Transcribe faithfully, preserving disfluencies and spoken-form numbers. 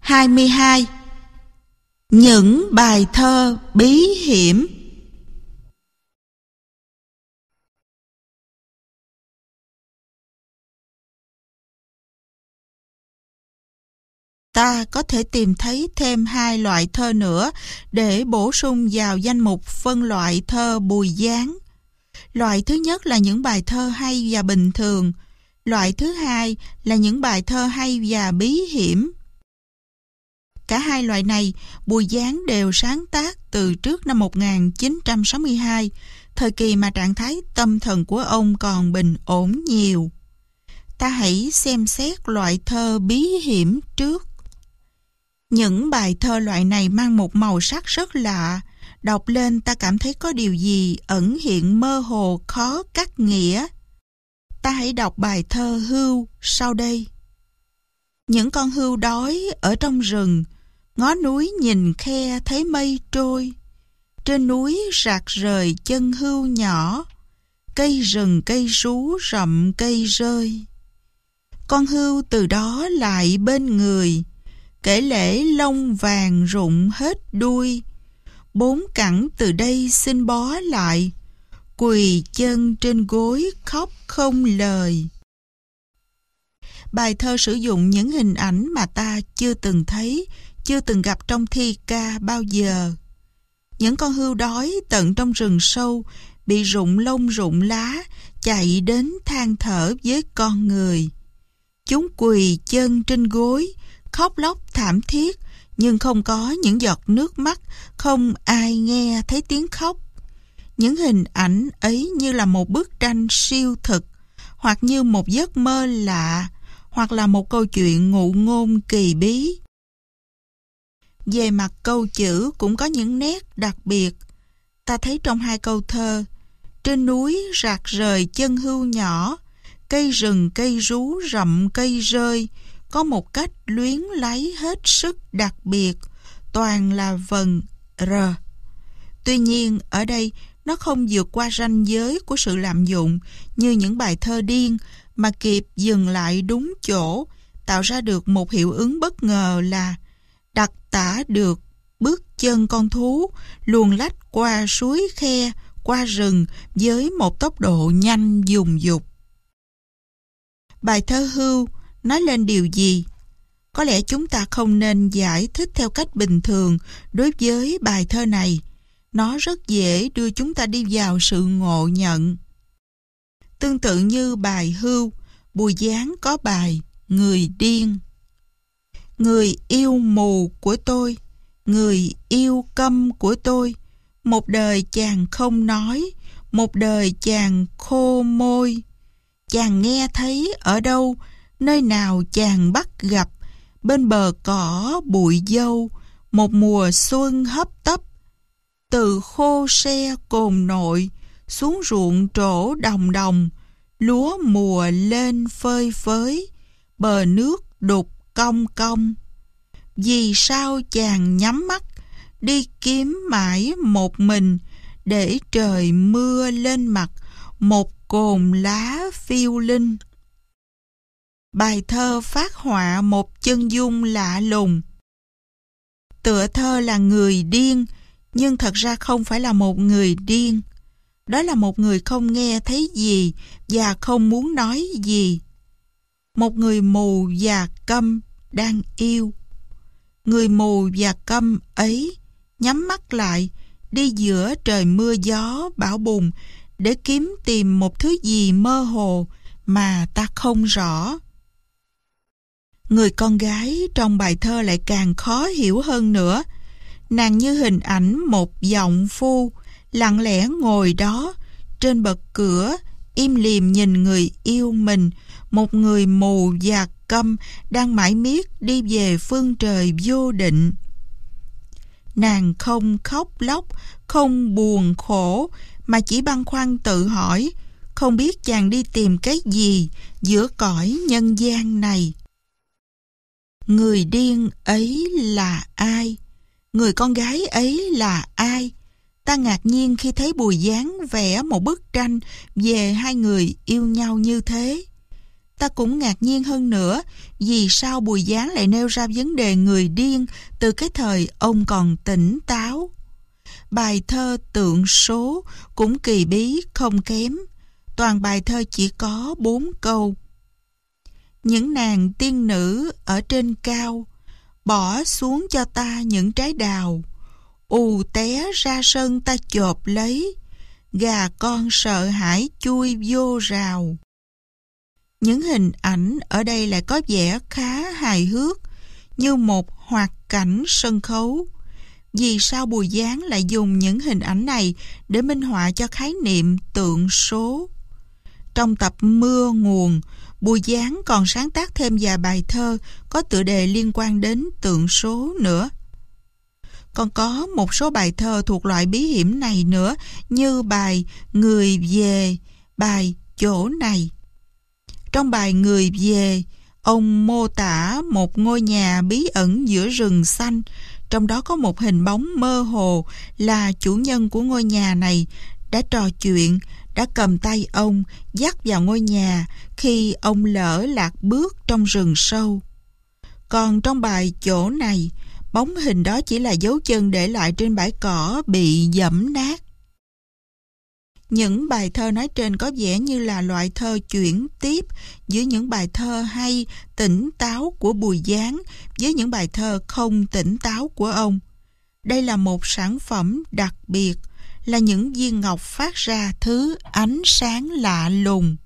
hai mươi hai. Những bài thơ bí hiểm. Ta có thể tìm thấy thêm hai loại thơ nữa để bổ sung vào danh mục phân loại thơ Bùi Giáng. Loại thứ nhất là những bài thơ hay và bình thường. Loại thứ hai là những bài thơ hay và bí hiểm. Cả hai loại này, Bùi Giáng đều sáng tác từ trước năm một nghìn chín trăm sáu mươi hai, thời kỳ mà trạng thái tâm thần của ông còn bình ổn nhiều. Ta hãy xem xét loại thơ bí hiểm trước. Những bài thơ loại này mang một màu sắc rất lạ, đọc lên ta cảm thấy có điều gì ẩn hiện mơ hồ khó cắt nghĩa. Ta hãy đọc bài thơ Hươu sau đây. Những con hươu đói ở trong rừng, ngó núi nhìn khe thấy mây trôi. Trên núi rạc rời chân hươu nhỏ, cây rừng cây rú rậm cây rơi. Con hươu từ đó lại bên người, kể lễ lông vàng rụng hết đuôi. Bốn cẳng từ đây xin bó lại, quỳ chân trên gối khóc không lời. Bài thơ sử dụng những hình ảnh mà ta chưa từng thấy, chưa từng gặp trong thi ca bao giờ. Những con hươu đói tận trong rừng sâu, bị rụng lông rụng lá, chạy đến than thở với con người. Chúng quỳ chân trên gối, khóc lóc thảm thiết, nhưng không có những giọt nước mắt, không ai nghe thấy tiếng khóc. Những hình ảnh ấy như là một bức tranh siêu thực, hoặc như một giấc mơ lạ, hoặc là một câu chuyện ngụ ngôn kỳ bí. Về mặt câu chữ cũng có những nét đặc biệt. Ta thấy trong hai câu thơ, trên núi rạc rời chân hươu nhỏ, cây rừng cây rú rậm cây rơi, có một cách luyến lấy hết sức đặc biệt, toàn là vần R. Tuy nhiên, ở đây, nó không vượt qua ranh giới của sự lạm dụng như những bài thơ điên, mà kịp dừng lại đúng chỗ, tạo ra được một hiệu ứng bất ngờ là đặc tả được bước chân con thú luồn lách qua suối khe, qua rừng với một tốc độ nhanh dùng dục. Bài thơ Hươu nói lên điều gì? Có lẽ chúng ta không nên giải thích theo cách bình thường đối với bài thơ này. Nó rất dễ đưa chúng ta đi vào sự ngộ nhận. Tương tự như bài Hươu, Bùi Giáng có bài Người điên. Người yêu mù của tôi, người yêu câm của tôi, một đời chàng không nói, một đời chàng khô môi. Chàng nghe thấy ở đâu, nơi nào chàng bắt gặp, bên bờ cỏ bụi dâu, một mùa xuân hấp tấp. Từ khô se cồn nội, xuống ruộng trổ đồng đồng, lúa mùa lên phơi phới, bờ nước đục cong cong. Vì sao chàng nhắm mắt, đi kiếm mãi một mình, để trời mưa lên mặt, một cồn lá phiêu linh. Bài thơ phát họa một chân dung lạ lùng. Tựa thơ là người điên, nhưng thật ra không phải là một người điên. Đó là một người không nghe thấy gì và không muốn nói gì. Một người mù và câm đang yêu. Người mù và câm ấy nhắm mắt lại, đi giữa trời mưa gió bão bùng để kiếm tìm một thứ gì mơ hồ mà ta không rõ. Người con gái trong bài thơ lại càng khó hiểu hơn nữa. Nàng như hình ảnh một giọng phu, lặng lẽ ngồi đó, trên bậc cửa, im lìm nhìn người yêu mình, một người mù và câm đang mải miết đi về phương trời vô định. Nàng không khóc lóc, không buồn khổ, mà chỉ băn khoăn tự hỏi, không biết chàng đi tìm cái gì giữa cõi nhân gian này. Người điên ấy là ai? Người con gái ấy là ai? Ta ngạc nhiên khi thấy Bùi Giáng vẽ một bức tranh về hai người yêu nhau như thế. ta cũng ngạc nhiên hơn nữa, vì sao Bùi Giáng lại nêu ra vấn đề người điên từ cái thời ông còn tỉnh táo. Bài thơ Tượng Số cũng kỳ bí không kém. Toàn bài thơ chỉ có bốn câu. Những nàng tiên nữ ở trên cao, bỏ xuống cho ta những trái đào, ù té ra sân ta chộp lấy, gà con sợ hãi chui vô rào. Những hình ảnh ở đây lại có vẻ khá hài hước, như một hoạt cảnh sân khấu. Vì sao Bùi Giáng lại dùng những hình ảnh này để minh họa cho khái niệm tượng số? Trong tập Mưa Nguồn, Bùi Giáng còn sáng tác thêm vài bài thơ có tựa đề liên quan đến tượng số nữa. Còn có một số bài thơ thuộc loại bí hiểm này nữa, như bài Người Về, bài Chỗ Này. Trong bài Người Về, ông mô tả một ngôi nhà bí ẩn giữa rừng xanh, trong đó có một hình bóng mơ hồ là chủ nhân của ngôi nhà này đã trò chuyện, đã cầm tay ông dắt vào ngôi nhà khi ông lỡ lạc bước trong rừng sâu. Còn trong bài Chỗ Này, bóng hình đó chỉ là dấu chân để lại trên bãi cỏ bị dẫm nát. Những bài thơ nói trên có vẻ như là loại thơ chuyển tiếp giữa những bài thơ hay, tỉnh táo của Bùi Giáng với những bài thơ không tỉnh táo của ông. Đây là một sản phẩm đặc biệt, là những viên ngọc phát ra thứ ánh sáng lạ lùng.